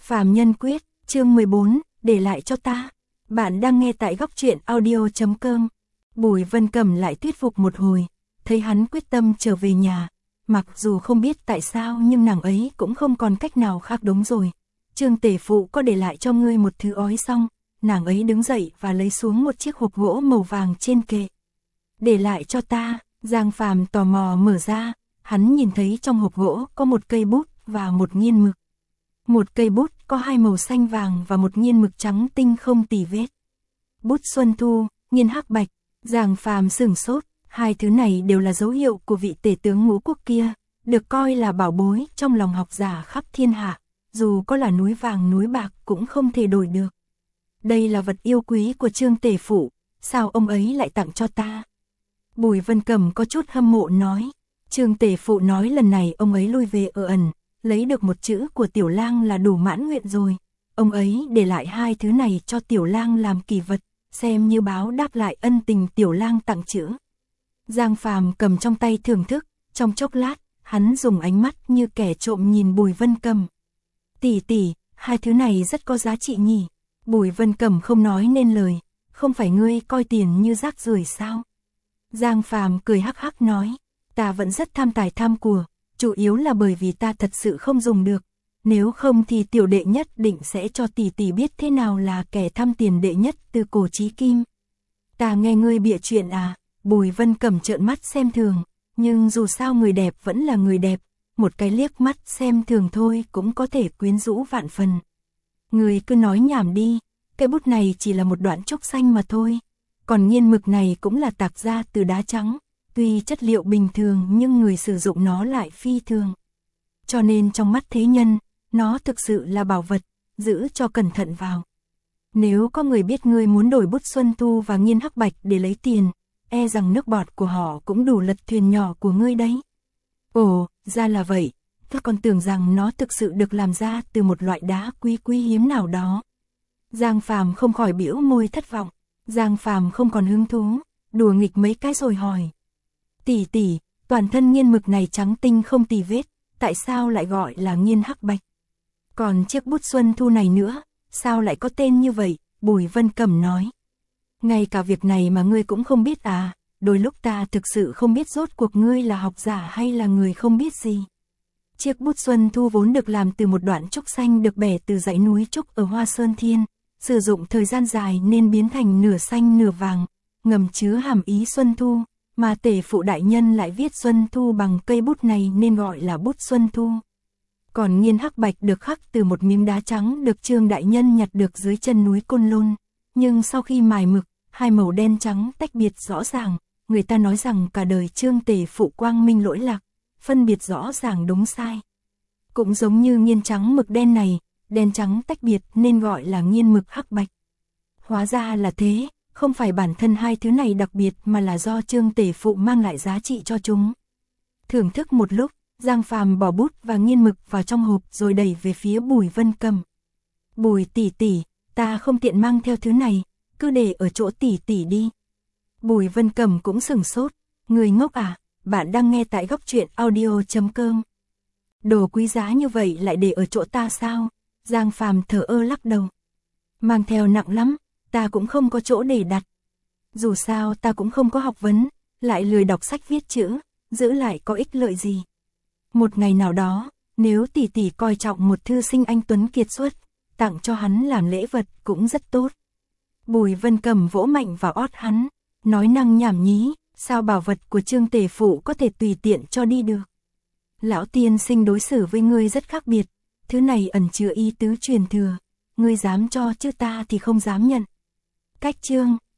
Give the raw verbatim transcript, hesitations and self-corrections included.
Phàm Nhân Quyết, chương mười bốn, để lại cho ta. Bạn đang nghe tại góc truyện audio chấm com. Bùi Vân Cầm lại thuyết phục một hồi, thấy hắn quyết tâm trở về nhà. Mặc dù không biết tại sao nhưng nàng ấy cũng không còn cách nào khác. Đúng rồi, Trương tể phụ có để lại cho ngươi một thứ ói xong, nàng ấy đứng dậy và lấy xuống một chiếc hộp gỗ màu vàng trên kệ. Để lại cho ta. Giang Phàm tò mò mở ra, hắn nhìn thấy trong hộp gỗ có một cây bút và một nghiên mực. Một cây bút có hai màu xanh vàng và một nghiên mực trắng tinh không tì vết. Bút Xuân Thu, nghiên hắc bạch. Giang Phàm sửng sốt, hai thứ này đều là dấu hiệu của vị tể tướng ngũ quốc kia, được coi là bảo bối trong lòng học giả khắp thiên hạ, dù có là núi vàng núi bạc cũng không thể đổi được. Đây là vật yêu quý của Trương tể phụ, sao ông ấy lại tặng cho ta? Bùi Vân Cầm có chút hâm mộ nói. Trương tể phụ nói lần này ông ấy lui về ở ẩn, lấy được một chữ của Tiểu Lang là đủ mãn nguyện rồi. Ông ấy để lại hai thứ này cho Tiểu Lang làm kỷ vật, xem như báo đáp lại ân tình Tiểu Lang tặng chữ. Giang Phàm cầm trong tay thưởng thức, trong chốc lát, hắn dùng ánh mắt như kẻ trộm nhìn Bùi Vân Cầm. Tỷ tỷ, hai thứ này rất có giá trị nhỉ? Bùi Vân Cầm không nói nên lời, không phải ngươi coi tiền như rác rưởi sao? Giang Phàm cười hắc hắc nói, ta vẫn rất tham tài tham của, chủ yếu là bởi vì ta thật sự không dùng được, nếu không thì tiểu đệ nhất định sẽ cho tỷ tỷ biết thế nào là kẻ tham tiền đệ nhất từ cổ chí kim. Ta nghe ngươi bịa chuyện à? Bùi Vân Cầm trợn mắt xem thường, nhưng dù sao người đẹp vẫn là người đẹp, một cái liếc mắt xem thường thôi cũng có thể quyến rũ vạn phần. Ngươi cứ nói nhảm đi, cái bút này chỉ là một đoạn trúc xanh mà thôi. Còn nghiên mực này cũng là tạc ra từ đá trắng, tuy chất liệu bình thường nhưng người sử dụng nó lại phi thường. Cho nên trong mắt thế nhân, nó thực sự là bảo vật, giữ cho cẩn thận vào. Nếu có người biết ngươi muốn đổi bút Xuân Thu và nghiên hắc bạch để lấy tiền, e rằng nước bọt của họ cũng đủ lật thuyền nhỏ của ngươi đấy. Ồ, ra là vậy, ta còn tưởng rằng nó thực sự được làm ra từ một loại đá quý quý hiếm nào đó. Giang Phàm không khỏi bĩu môi thất vọng. Giang Phàm không còn hứng thú, đùa nghịch mấy cái rồi hỏi. Tỷ tỷ, toàn thân nghiên mực này trắng tinh không tì vết, tại sao lại gọi là nghiên hắc bạch? Còn chiếc bút Xuân Thu này nữa, sao lại có tên như vậy? Bùi Vân Cầm nói. Ngay cả việc này mà ngươi cũng không biết à? Đôi lúc ta thực sự không biết rốt cuộc ngươi là học giả hay là người không biết gì. Chiếc bút Xuân Thu vốn được làm từ một đoạn trúc xanh được bẻ từ dãy núi trúc ở Hoa Sơn Thiên. Sử dụng thời gian dài nên biến thành nửa xanh nửa vàng, ngầm chứa hàm ý Xuân Thu, mà tể phụ đại nhân lại viết Xuân Thu bằng cây bút này nên gọi là bút Xuân Thu. Còn nghiên hắc bạch được khắc từ một miếng đá trắng được Trương đại nhân nhặt được dưới chân núi Côn Lôn, nhưng sau khi mài mực, hai màu đen trắng tách biệt rõ ràng, người ta nói rằng cả đời Trương tể phụ quang minh lỗi lạc, phân biệt rõ ràng đúng sai. Cũng giống như nghiên trắng mực đen này, đen trắng tách biệt nên gọi là nghiên mực hắc bạch. Hóa ra là thế, không phải bản thân hai thứ này đặc biệt mà là do Trương tể phụ mang lại giá trị cho chúng. Thưởng thức một lúc, Giang Phàm bỏ bút và nghiên mực vào trong hộp rồi đẩy về phía Bùi Vân Cầm. Bùi tỷ tỷ, ta không tiện mang theo thứ này, cứ để ở chỗ tỷ tỷ đi. Bùi Vân Cầm cũng sửng sốt, người ngốc à, bạn đang nghe tại góc truyện audio chấm com. Đồ quý giá như vậy lại để ở chỗ ta sao? Giang Phàm thở ơ lắc đầu. Mang theo nặng lắm, ta cũng không có chỗ để đặt. Dù sao ta cũng không có học vấn, lại lười đọc sách viết chữ, giữ lại có ích lợi gì. Một ngày nào đó, nếu tỷ tỷ coi trọng một thư sinh anh tuấn kiệt xuất, tặng cho hắn làm lễ vật cũng rất tốt. Bùi Vân Cầm vỗ mạnh vào ót hắn, nói năng nhảm nhí, sao bảo vật của Trương tể phụ có thể tùy tiện cho đi được. Lão tiên sinh đối xử với ngươi rất khác biệt. Thứ này ẩn chứa ý tứ truyền thừa, ngươi dám cho chứ ta thì không dám nhận. Cách chương